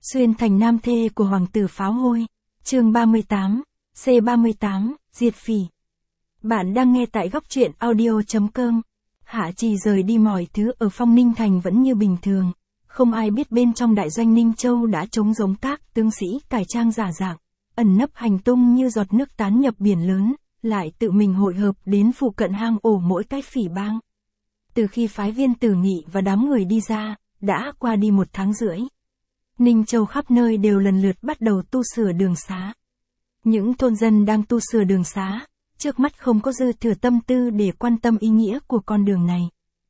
Xuyên thành nam thê của hoàng tử pháo hôi. Chương 38, C38, diệt phỉ. Bạn đang nghe tại góc truyện audio.com. Hạ Trì rời đi mọi thứ ở Phong Ninh Thành vẫn như bình thường. Không ai biết bên trong đại doanh Ninh Châu đã trống giống các tướng sĩ cải trang giả dạng, ẩn nấp hành tung như giọt nước tán nhập biển lớn, lại tự mình hội hợp đến phụ cận hang ổ mỗi cái phỉ bang. Từ khi phái Viên Tử Nghị và đám người đi ra, đã qua đi 1 tháng rưỡi. Ninh Châu khắp nơi đều lần lượt bắt đầu tu sửa đường xá. Những thôn dân đang tu sửa đường xá, trước mắt không có dư thừa tâm tư để quan tâm ý nghĩa của con đường này.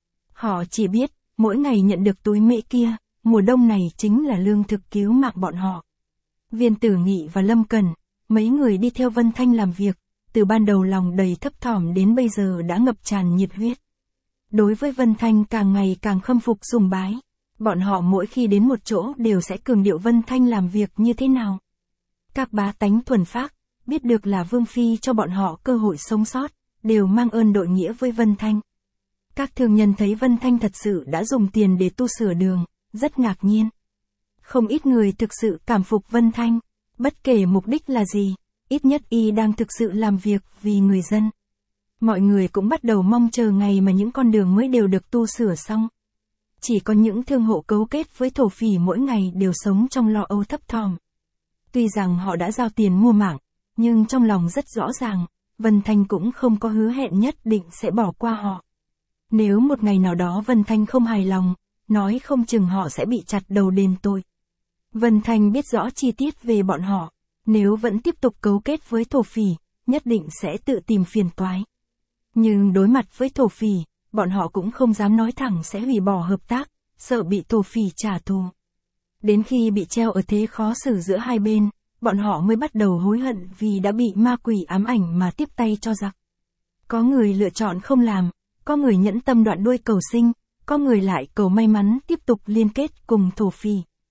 Họ chỉ biết, mỗi ngày nhận được túi mễ kia, mùa đông này chính là lương thực cứu mạng bọn họ. Viên Tử Nghị và Lâm Cẩn, mấy người đi theo Vân Thanh làm việc, từ ban đầu lòng đầy thấp thỏm đến bây giờ đã ngập tràn nhiệt huyết. Đối với Vân Thanh càng ngày càng khâm phục sùng bái. Bọn họ mỗi khi đến một chỗ đều sẽ cường điệu Vân Thanh làm việc như thế nào. Các bá tánh thuần phác, biết được là Vương Phi cho bọn họ cơ hội sống sót, đều mang ơn đội nghĩa với Vân Thanh. Các thương nhân thấy Vân Thanh thật sự đã dùng tiền để tu sửa đường, rất ngạc nhiên. Không ít người thực sự cảm phục Vân Thanh, bất kể mục đích là gì, ít nhất y đang thực sự làm việc vì người dân. Mọi người cũng bắt đầu mong chờ ngày mà những con đường mới đều được tu sửa xong. Chỉ có những thương hộ cấu kết với thổ phỉ mỗi ngày đều sống trong lo âu thấp thỏm. Tuy rằng họ đã giao tiền mua mạng, nhưng trong lòng rất rõ ràng, Vân Thanh cũng không có hứa hẹn nhất định sẽ bỏ qua họ. Nếu một ngày nào đó Vân Thanh không hài lòng, nói không chừng họ sẽ bị chặt đầu đền tội. Vân Thanh biết rõ chi tiết về bọn họ, nếu vẫn tiếp tục cấu kết với thổ phỉ, nhất định sẽ tự tìm phiền toái. Nhưng đối mặt với thổ phỉ, bọn họ cũng không dám nói thẳng sẽ hủy bỏ hợp tác, sợ bị thổ phỉ trả thù. Đến khi bị treo ở thế khó xử giữa hai bên, bọn họ mới bắt đầu hối hận vì đã bị ma quỷ ám ảnh mà tiếp tay cho giặc. Có người lựa chọn không làm, có người nhẫn tâm đoạn đuôi cầu sinh, có người lại cầu may mắn tiếp tục liên kết cùng thổ phỉ.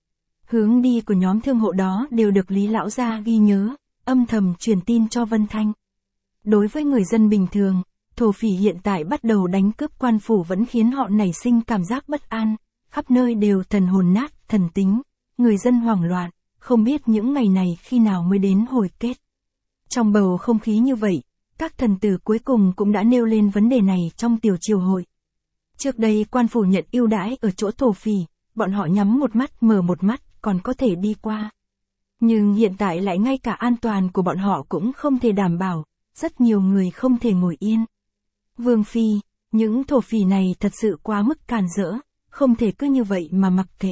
Hướng đi của nhóm thương hộ đó đều được Lý Lão Gia ghi nhớ, âm thầm truyền tin cho Vân Thanh. Đối với người dân bình thường, thổ phỉ hiện tại bắt đầu đánh cướp quan phủ vẫn khiến họ nảy sinh cảm giác bất an, khắp nơi đều thần hồn nát, thần tính, người dân hoảng loạn, không biết những ngày này khi nào mới đến hồi kết. Trong bầu không khí như vậy, các thần tử cuối cùng cũng đã nêu lên vấn đề này trong tiểu triều hội. Trước đây quan phủ nhận ưu đãi ở chỗ thổ phỉ, bọn họ nhắm một mắt mở một mắt còn có thể đi qua. Nhưng hiện tại lại ngay cả an toàn của bọn họ cũng không thể đảm bảo, rất nhiều người không thể ngồi yên. Vương Phi, những thổ phỉ này thật sự quá mức càn rỡ, không thể cứ như vậy mà mặc kệ.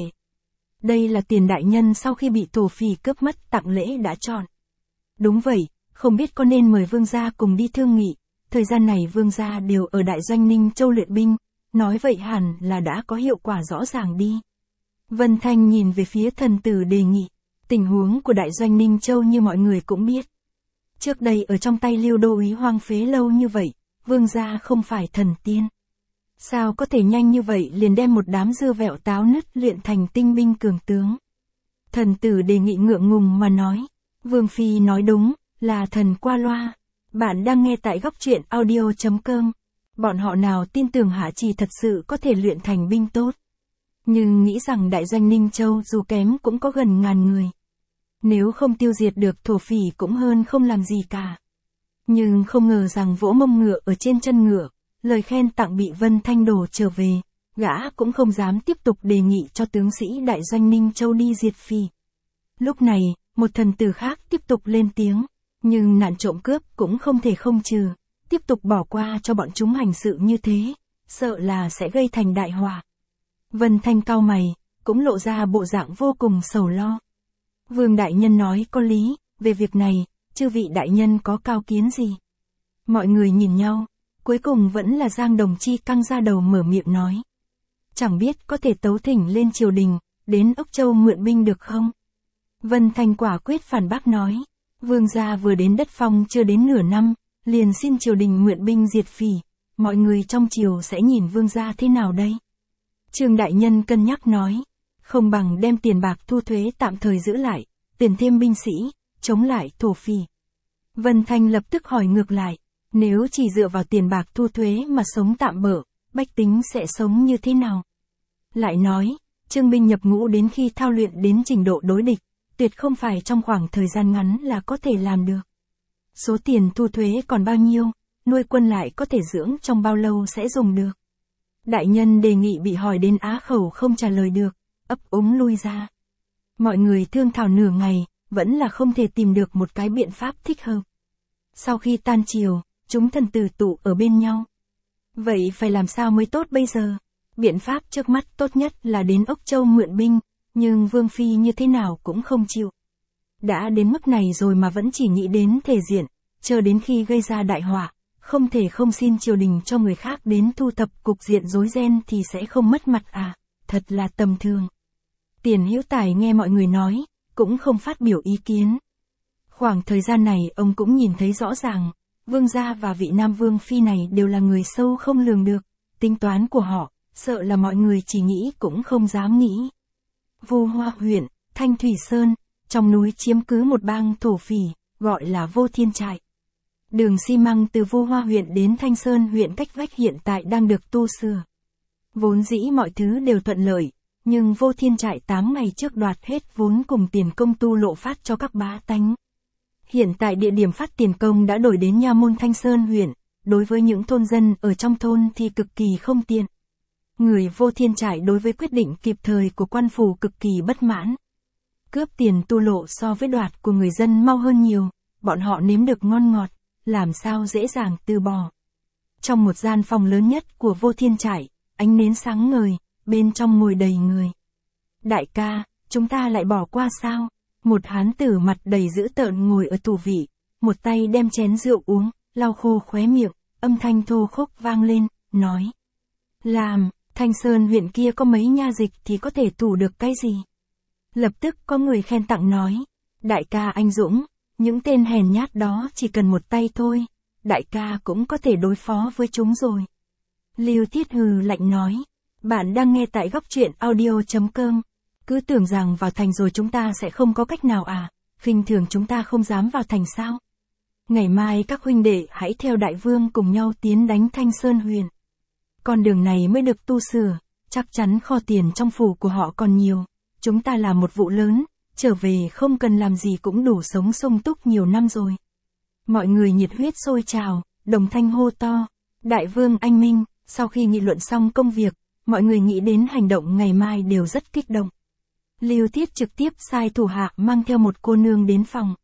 Đây là tiền đại nhân sau khi bị thổ phỉ cướp mất tặng lễ đã chọn. Đúng vậy, không biết có nên mời vương gia cùng đi thương nghị, thời gian này vương gia đều ở đại doanh Ninh Châu luyện binh, nói vậy hẳn là đã có hiệu quả rõ ràng đi. Vân Thanh nhìn về phía thần tử đề nghị, tình huống của đại doanh Ninh Châu như mọi người cũng biết. Trước đây ở trong tay Lưu Đô úy hoang phế lâu như vậy. Vương gia không phải thần tiên. Sao có thể nhanh như vậy liền đem một đám dưa vẹo táo nứt luyện thành tinh binh cường tướng. Thần tử đề nghị ngượng ngùng mà nói. Vương Phi nói đúng, là thần qua loa. Bạn đang nghe tại góc truyện audio.com. Bọn họ nào tin tưởng Hạ Trì thật sự có thể luyện thành binh tốt. Nhưng nghĩ rằng đại doanh Ninh Châu dù kém cũng có gần 1000 người. Nếu không tiêu diệt được thổ phỉ cũng hơn không làm gì cả. Nhưng không ngờ rằng vỗ mông ngựa ở trên chân ngựa, lời khen tặng bị Vân Thanh đổ trở về, gã cũng không dám tiếp tục đề nghị cho tướng sĩ đại doanh Ninh Châu đi diệt phỉ. Lúc này, một thần tử khác tiếp tục lên tiếng, nhưng nạn trộm cướp cũng không thể không trừ, tiếp tục bỏ qua cho bọn chúng hành sự như thế, sợ là sẽ gây thành đại họa. Vân Thanh cau mày, cũng lộ ra bộ dạng vô cùng sầu lo. Vương đại nhân nói có lý, về việc này, chư vị đại nhân có cao kiến gì? Mọi người nhìn nhau, cuối cùng vẫn là Giang Đồng Chi căng ra đầu mở miệng nói. Chẳng biết có thể tấu thỉnh lên triều đình, đến Ốc Châu mượn binh được không? Vân Thanh quả quyết phản bác nói, vương gia vừa đến đất Phong chưa đến nửa năm, liền xin triều đình mượn binh diệt phỉ, mọi người trong triều sẽ nhìn vương gia thế nào đây? Trương đại nhân cân nhắc nói, không bằng đem tiền bạc thu thuế tạm thời giữ lại, tuyển thêm binh sĩ, chống lại thổ phỉ. Vân Thanh lập tức hỏi ngược lại, nếu chỉ dựa vào tiền bạc thu thuế mà sống tạm bợ, bách tính sẽ sống như thế nào? Lại nói, trương binh nhập ngũ đến khi thao luyện đến trình độ đối địch, tuyệt không phải trong khoảng thời gian ngắn là có thể làm được. Số tiền thu thuế còn bao nhiêu, nuôi quân lại có thể dưỡng trong bao lâu sẽ dùng được. Đại nhân đề nghị bị hỏi đến á khẩu không trả lời được, ấp úng lui ra. Mọi người thương thảo nửa ngày, vẫn là không thể tìm được một cái biện pháp thích hợp. Sau khi tan chiều, chúng thần tử tụ ở bên nhau. Vậy phải làm sao mới tốt bây giờ? Biện pháp trước mắt tốt nhất là đến Ốc Châu mượn binh, nhưng Vương Phi như thế nào cũng không chịu. Đã đến mức này rồi mà vẫn chỉ nghĩ đến thể diện, chờ đến khi gây ra đại họa, không thể không xin triều đình cho người khác đến thu thập cục diện rối ren thì sẽ không mất mặt à, thật là tầm thường. Tiền Hữu Tài nghe mọi người nói, cũng không phát biểu ý kiến. Khoảng thời gian này ông cũng nhìn thấy rõ ràng, Vương gia và vị Nam Vương Phi này đều là người sâu không lường được, tính toán của họ, sợ là mọi người chỉ nghĩ cũng không dám nghĩ. Vu Hoa huyện, Thanh Thủy Sơn, trong núi chiếm cứ một bang thổ phỉ, gọi là Vô Thiên Trại. Đường xi măng từ Vu Hoa huyện đến Thanh Sơn huyện cách vách hiện tại đang được tu sửa. Vốn dĩ mọi thứ đều thuận lợi, nhưng Vô Thiên Trại 8 ngày trước đoạt hết vốn cùng tiền công tu lộ phát cho các bá tánh. Hiện tại địa điểm phát tiền công đã đổi đến nha môn Thanh Sơn huyện, đối với những thôn dân ở trong thôn thì cực kỳ không tiện. Người Vô Thiên Trại đối với quyết định kịp thời của quan phủ cực kỳ bất mãn. Cướp tiền tu lộ so với đoạt của người dân mau hơn nhiều, bọn họ nếm được ngon ngọt, làm sao dễ dàng từ bỏ. Trong một gian phòng lớn nhất của Vô Thiên Trại, ánh nến sáng ngời, bên trong ngồi đầy người. Đại ca, chúng ta lại bỏ qua sao? Một hán tử mặt đầy dữ tợn ngồi ở tủ vị, một tay đem chén rượu uống, lau khô khóe miệng, âm thanh thô khốc vang lên, nói. Làm, Thanh Sơn huyện kia có mấy nha dịch thì có thể thủ được cái gì? Lập tức có người khen tặng nói, đại ca anh dũng, những tên hèn nhát đó chỉ cần một tay thôi, đại ca cũng có thể đối phó với chúng rồi. Lưu Thiết hừ lạnh nói, bạn đang nghe tại góc truyện audio.com. Cứ tưởng rằng vào thành rồi chúng ta sẽ không có cách nào à, khinh thường chúng ta không dám vào thành sao? Ngày mai các huynh đệ hãy theo đại vương cùng nhau tiến đánh Thanh Sơn huyện. Con đường này mới được tu sửa, chắc chắn kho tiền trong phủ của họ còn nhiều. Chúng ta làm một vụ lớn, trở về không cần làm gì cũng đủ sống sung túc nhiều năm rồi. Mọi người nhiệt huyết sôi trào, đồng thanh hô to. Đại vương anh minh, sau khi nghị luận xong công việc, mọi người nghĩ đến hành động ngày mai đều rất kích động. Lưu Thiết trực tiếp sai thủ hạ mang theo một cô nương đến phòng.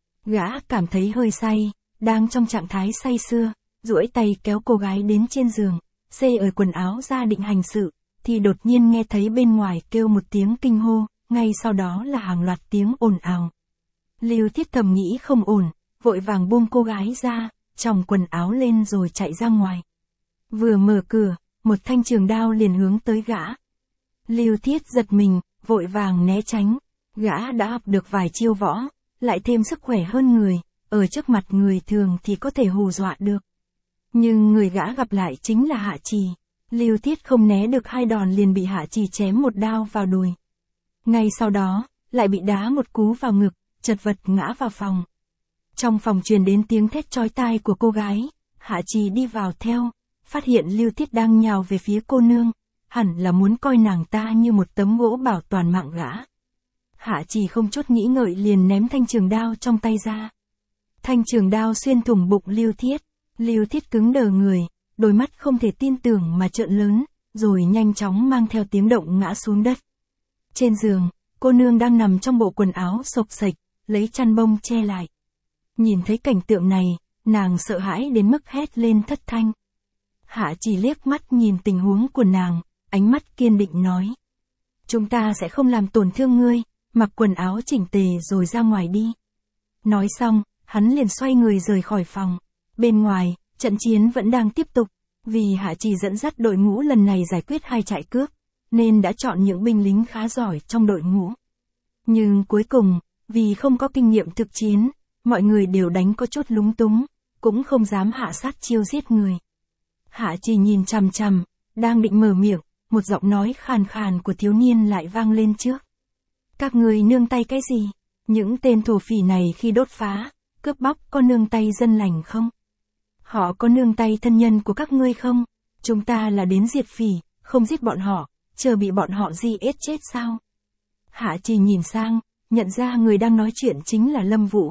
Gã cảm thấy hơi say, đang trong trạng thái say sưa, duỗi tay kéo cô gái đến trên giường, xê ở quần áo ra định hành sự, thì đột nhiên nghe thấy bên ngoài kêu một tiếng kinh hô, ngay sau đó là hàng loạt tiếng ồn ào. Lưu Thiết thầm nghĩ không ổn, vội vàng buông cô gái ra, chồng quần áo lên rồi chạy ra ngoài. Vừa mở cửa, một thanh trường đao liền hướng tới gã. Lưu Thiết giật mình, vội vàng né tránh, gã đã học được vài chiêu võ, lại thêm sức khỏe hơn người, ở trước mặt người thường thì có thể hù dọa được. Nhưng người gã gặp lại chính là Hạ Trì, Lưu Thiết không né được hai đòn liền bị Hạ Trì chém một đao vào đùi. Ngay sau đó, lại bị đá một cú vào ngực, chật vật ngã vào phòng. Trong phòng truyền đến tiếng thét chói tai của cô gái, Hạ Trì đi vào theo, phát hiện Lưu Thiết đang nhào về phía cô nương, hẳn là muốn coi nàng ta như một tấm gỗ bảo toàn mạng gã. Hạ Trì không chút nghĩ ngợi liền ném thanh trường đao trong tay ra. Thanh trường đao xuyên thủng bụng Lưu Thiết cứng đờ người, đôi mắt không thể tin tưởng mà trợn lớn, rồi nhanh chóng mang theo tiếng động ngã xuống đất. Trên giường, cô nương đang nằm trong bộ quần áo xộc xệch, lấy chăn bông che lại. Nhìn thấy cảnh tượng này, nàng sợ hãi đến mức hét lên thất thanh. Hạ Trì liếc mắt nhìn tình huống của nàng, ánh mắt kiên định nói. Chúng ta sẽ không làm tổn thương ngươi, mặc quần áo chỉnh tề rồi ra ngoài đi. Nói xong, hắn liền xoay người rời khỏi phòng. Bên ngoài, trận chiến vẫn đang tiếp tục, vì Hạ Trì dẫn dắt đội ngũ lần này giải quyết hai trại cướp, nên đã chọn những binh lính khá giỏi trong đội ngũ. Nhưng cuối cùng, vì không có kinh nghiệm thực chiến, mọi người đều đánh có chút lúng túng, cũng không dám hạ sát chiêu giết người. Hạ Trì nhìn chằm chằm, đang định mở miệng, một giọng nói khàn khàn của thiếu niên lại vang lên trước. Các người nương tay cái gì? Những tên thổ phỉ này khi đốt phá, cướp bóc có nương tay dân lành không? Họ có nương tay thân nhân của các ngươi không? Chúng ta là đến diệt phỉ, không giết bọn họ, chờ bị bọn họ giết chết sao? Hạ Trì nhìn sang, nhận ra người đang nói chuyện chính là Lâm Vũ.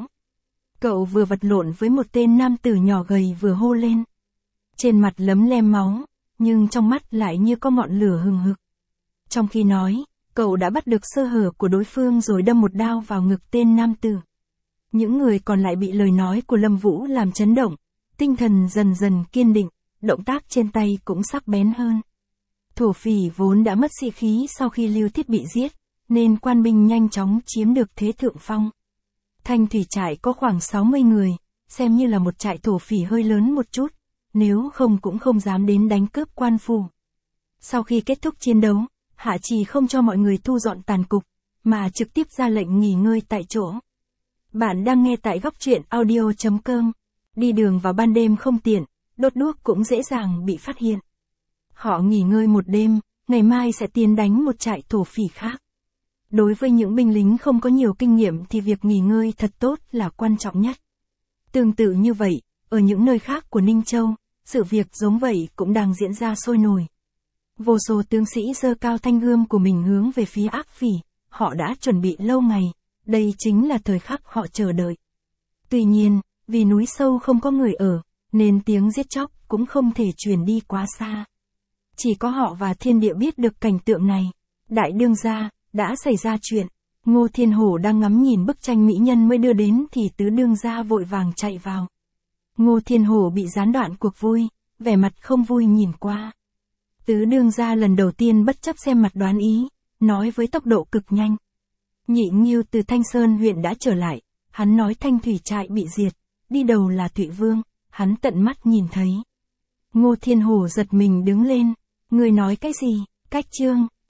Cậu vừa vật lộn với một tên nam tử nhỏ gầy vừa hô lên. Trên mặt lấm lem máu, nhưng trong mắt lại như có ngọn lửa hừng hực. Trong khi nói, cậu đã bắt được sơ hở của đối phương rồi đâm một đao vào ngực tên nam tử. Những người còn lại bị lời nói của Lâm Vũ làm chấn động, tinh thần dần dần kiên định, động tác trên tay cũng sắc bén hơn. Thổ phỉ vốn đã mất sĩ khí sau khi Lưu Thiết bị giết, nên quan binh nhanh chóng chiếm được thế thượng phong. Thanh thủy trại có khoảng 60 người, xem như là một trại thổ phỉ hơi lớn một chút, nếu không cũng không dám đến đánh cướp quan phủ. Sau khi kết thúc chiến đấu, Hạ Trì không cho mọi người thu dọn tàn cục, mà trực tiếp ra lệnh nghỉ ngơi tại chỗ. Bạn đang nghe tại góc truyện audio.com. Đi đường vào ban đêm không tiện, đốt đuốc cũng dễ dàng bị phát hiện. Họ nghỉ ngơi một đêm, ngày mai sẽ tiến đánh một trại thổ phỉ khác. Đối với những binh lính không có nhiều kinh nghiệm thì việc nghỉ ngơi thật tốt là quan trọng nhất. Tương tự như vậy, ở những nơi khác của Ninh Châu, sự việc giống vậy cũng đang diễn ra sôi nổi. Vô số tướng sĩ giơ cao thanh gươm của mình hướng về phía ác phỉ, họ đã chuẩn bị lâu ngày, đây chính là thời khắc họ chờ đợi. Tuy nhiên, vì núi sâu không có người ở, nên tiếng giết chóc cũng không thể truyền đi quá xa. Chỉ có họ và thiên địa biết được cảnh tượng này. Đại đương gia, đã xảy ra chuyện. Ngô Thiên Hổ đang ngắm nhìn bức tranh mỹ nhân mới đưa đến thì tứ đương gia vội vàng chạy vào. Ngô Thiên Hổ bị gián đoạn cuộc vui, vẻ mặt không vui nhìn qua. Tứ đương gia lần đầu tiên bất chấp xem mặt đoán ý, nói với tốc độ cực nhanh. Nhị Nghiêu từ Thanh Sơn huyện đã trở lại, hắn nói Thanh thủy trại bị diệt, đi đầu là Thụy Vương, hắn tận mắt nhìn thấy. Ngô Thiên Hổ giật mình đứng lên, người nói cái gì, Cách Trương,